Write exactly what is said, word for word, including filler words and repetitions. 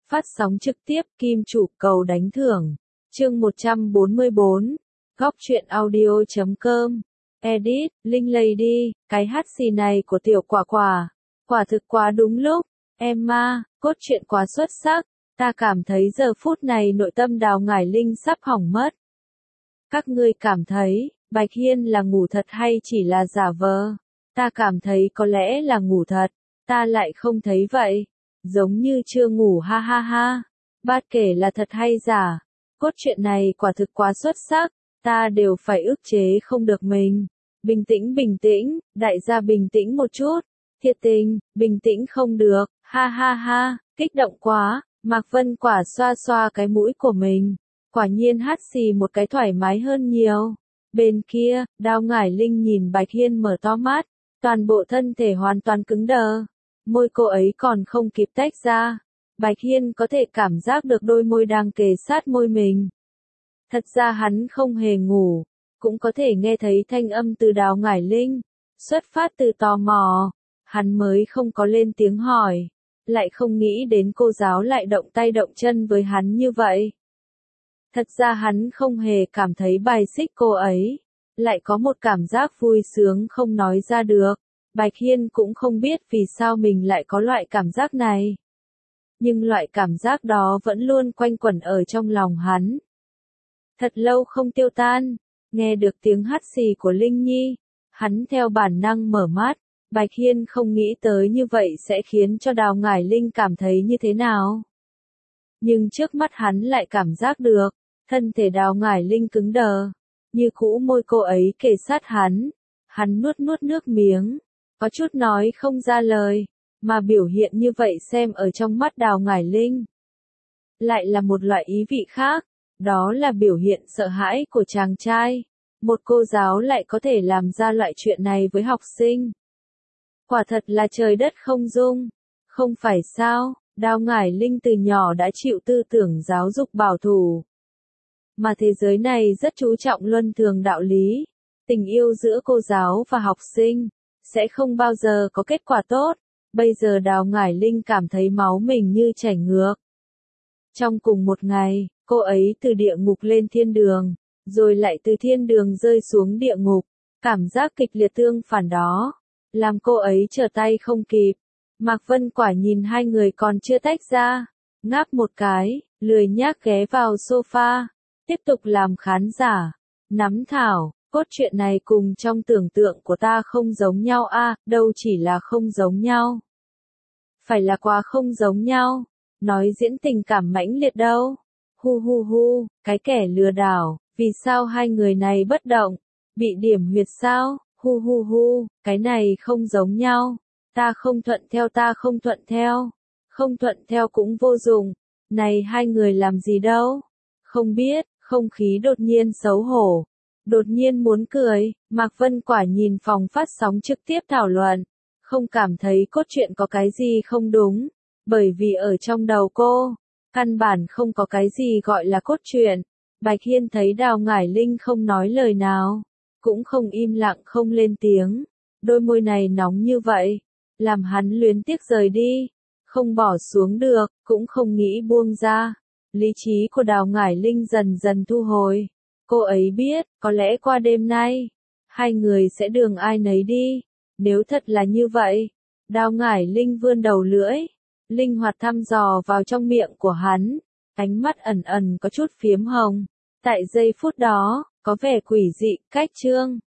Phát sóng trực tiếp Kim Chủ cầu đánh thưởng. Chương một trăm bốn mươi bốn. Góc truyện audio chấm com. Edit, Linh Lady, cái hát xì này của tiểu quả quả. Quả thực quá đúng lúc. Emma, cốt truyện quá xuất sắc. Ta cảm thấy giờ phút này nội tâm Đào Ngải Linh sắp hỏng mất. Các ngươi cảm thấy, Bạch Hiên là ngủ thật hay chỉ là giả vờ? Ta cảm thấy có lẽ là ngủ thật. Ta lại không thấy vậy. Giống như chưa ngủ ha ha ha. Bát kể là thật hay giả. Cốt truyện này quả thực quá xuất sắc. Ta đều phải ức chế không được mình. Bình tĩnh bình tĩnh, đại gia bình tĩnh một chút. Thiệt tình, bình tĩnh không được, ha ha ha, kích động quá. Mạc Vân Quả xoa xoa cái mũi của mình. Quả nhiên hát xì một cái thoải mái hơn nhiều. Bên kia, Đào Ngải Linh nhìn Bạch Hiên mở to mắt. Toàn bộ thân thể hoàn toàn cứng đờ. Môi cô ấy còn không kịp tách ra. Bạch Hiên có thể cảm giác được đôi môi đang kề sát môi mình. Thật ra hắn không hề ngủ. Cũng có thể nghe thấy thanh âm từ Đào Ngải Linh. Xuất phát từ tò mò. Hắn mới không có lên tiếng hỏi. Lại không nghĩ đến cô giáo lại động tay động chân với hắn như vậy. Thật ra hắn không hề cảm thấy bài xích cô ấy. Lại có một cảm giác vui sướng không nói ra được. Bạch Hiên cũng không biết vì sao mình lại có loại cảm giác này. Nhưng loại cảm giác đó vẫn luôn quanh quẩn ở trong lòng hắn. Thật lâu không tiêu tan. Nghe được tiếng hắt xì của Linh Nhi. Hắn theo bản năng mở mắt. Bạch Hiên không nghĩ tới như vậy sẽ khiến cho Đào Ngải Linh cảm thấy như thế nào. Nhưng trước mắt hắn lại cảm giác được. Thân thể Đào Ngải Linh cứng đờ. Như cũ môi cô ấy kề sát hắn. Hắn nuốt nuốt nước miếng. Có chút nói không ra lời. Mà biểu hiện như vậy xem ở trong mắt Đào Ngải Linh. Lại là một loại ý vị khác. Đó là biểu hiện sợ hãi của chàng trai. Một cô giáo lại có thể làm ra loại chuyện này với học sinh. Quả thật là trời đất không dung. Không phải sao, Đào Ngải Linh từ nhỏ đã chịu tư tưởng giáo dục bảo thủ. Mà thế giới này rất chú trọng luân thường đạo lý. Tình yêu giữa cô giáo và học sinh sẽ không bao giờ có kết quả tốt. Bây giờ Đào Ngải Linh cảm thấy máu mình như chảy ngược. Trong cùng một ngày, cô ấy từ địa ngục lên thiên đường, rồi lại từ thiên đường rơi xuống địa ngục. Cảm giác kịch liệt tương phản đó, làm cô ấy trở tay không kịp. Mạc Vân Quả nhìn hai người còn chưa tách ra, ngáp một cái, lười nhác ghé vào sofa, tiếp tục làm khán giả. Nắm thảo, cốt truyện này cùng trong tưởng tượng của ta không giống nhau a, à, đâu chỉ là không giống nhau. Phải là quá không giống nhau. Nói diễn tình cảm mãnh liệt đâu. Hu hu hu, cái kẻ lừa đảo, vì sao hai người này bất động? Bị điểm huyệt sao? Hu hu hu, cái này không giống nhau. Ta không thuận theo ta không thuận theo. Không thuận theo cũng vô dụng. Này hai người làm gì đâu? Không biết, không khí đột nhiên xấu hổ. Đột nhiên muốn cười, Mạc Vân Quả nhìn phòng phát sóng trực tiếp thảo luận. Không cảm thấy cốt truyện có cái gì không đúng. Bởi vì ở trong đầu cô, căn bản không có cái gì gọi là cốt truyện. Bạch Hiên thấy Đào Ngải Linh không nói lời nào. Cũng không im lặng không lên tiếng. Đôi môi này nóng như vậy. Làm hắn luyến tiếc rời đi. Không bỏ xuống được, cũng không nghĩ buông ra. Lý trí của Đào Ngải Linh dần dần thu hồi. Cô ấy biết, có lẽ qua đêm nay, hai người sẽ đường ai nấy đi. Nếu thật là như vậy, Đào Ngải Linh vươn đầu lưỡi. Linh hoạt thăm dò vào trong miệng của hắn. Ánh mắt ẩn ẩn có chút phiếm hồng. Tại giây phút đó, có vẻ quỷ dị, cách trương.